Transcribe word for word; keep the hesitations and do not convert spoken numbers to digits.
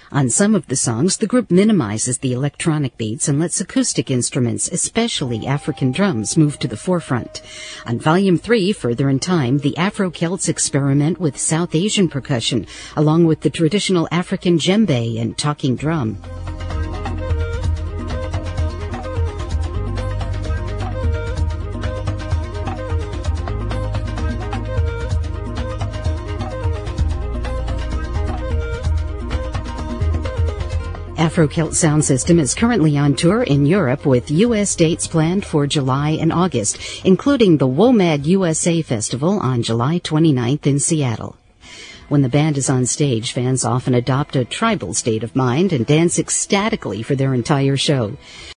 On some of the songs, the group minimizes the electronic beats and lets acoustic instruments, especially African drums, move to the forefront. On Volume three, Further in Time, the Afro-Celts experiment with South Asian percussion, along with the traditional African djembe and talking drum. Afro-Celt Sound System is currently on tour in Europe with U S dates planned for July and August, including the WOMAD U S A Festival on July twenty-ninth in Seattle. When the band is on stage, fans often adopt a tribal state of mind and dance ecstatically for their entire show.